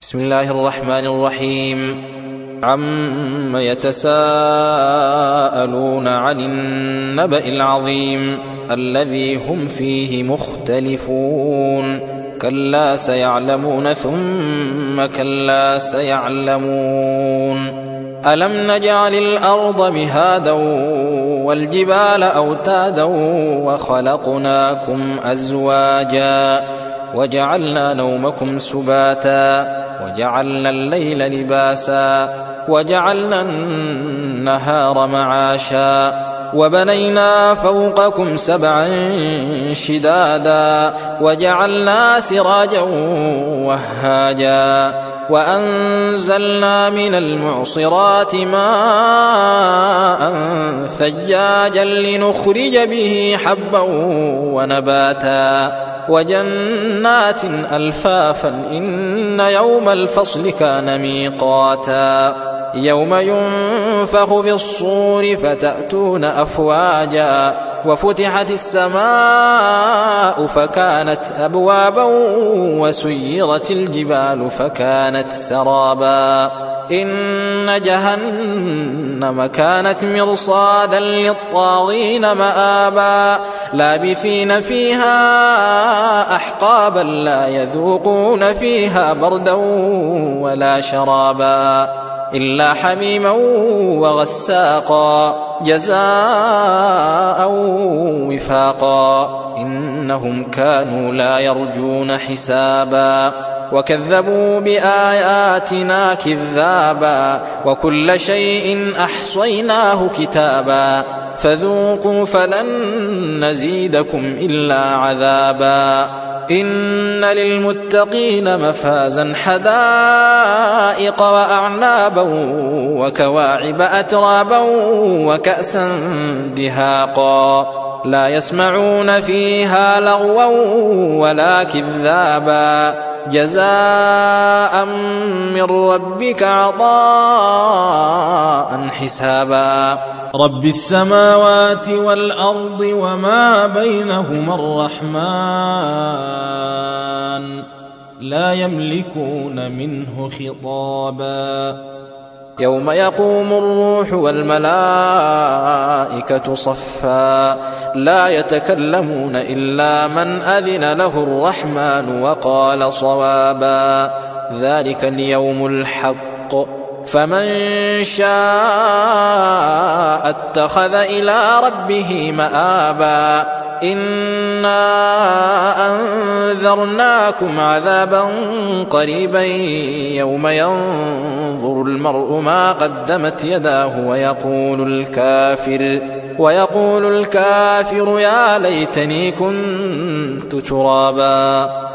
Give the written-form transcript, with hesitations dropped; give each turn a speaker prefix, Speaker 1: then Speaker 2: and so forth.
Speaker 1: بسم الله الرحمن الرحيم. عم يتساءلون عن النبأ العظيم الذي هم فيه مختلفون كلا سيعلمون ثم كلا سيعلمون ألم نجعل الأرض مهادا والجبال أوتادا وخلقناكم أزواجا وجعلنا نومكم سباتا وجعلنا الليل لباسا وجعلنا النهار معاشا وبنينا فوقكم سبعا شدادا وجعلنا سراجا وهاجا وأنزلنا من المعصرات ماء ثجاجا لنخرج به حبا ونباتا وجنات ألفافا إن يوم الفصل كان ميقاتا يوم ينفخ في الصور فتأتون أفواجا وفتحت السماء فكانت أبوابا وسيرت الجبال فكانت سرابا إن جهنم كانت مرصادا للطاغين مآبا لابثين فيها أحقابا لا يذوقون فيها بردا ولا شرابا إلا حميما وغساقا جزاء وفاقا إنهم كانوا لا يرجون حسابا وكذبوا بآياتنا كذابا وكل شيء أحصيناه كتابا فذوقوا فلن نزيدكم إلا عذابا إن للمتقين مفازا حدائق وأعنابا وكواعب أترابا وكأسا دهاقا لا يسمعون فيها لغوا ولا كذابا جزاء من ربك عطاء حسابا
Speaker 2: رب السماوات والأرض وما بينهما الرحمن لا يملكون منه خطابا
Speaker 1: يوم يقوم الروح والملائكة صفا لا يتكلمون إلا من أذن له الرحمن وقال صوابا ذلك اليوم الحق فمن شاء اتخذ إلى ربه مآبا إنا أنذرناكم عذابا قريبا يوم ينظر المرء ما قدمت يداه ويقول الكافر يا ليتني كنت ترابا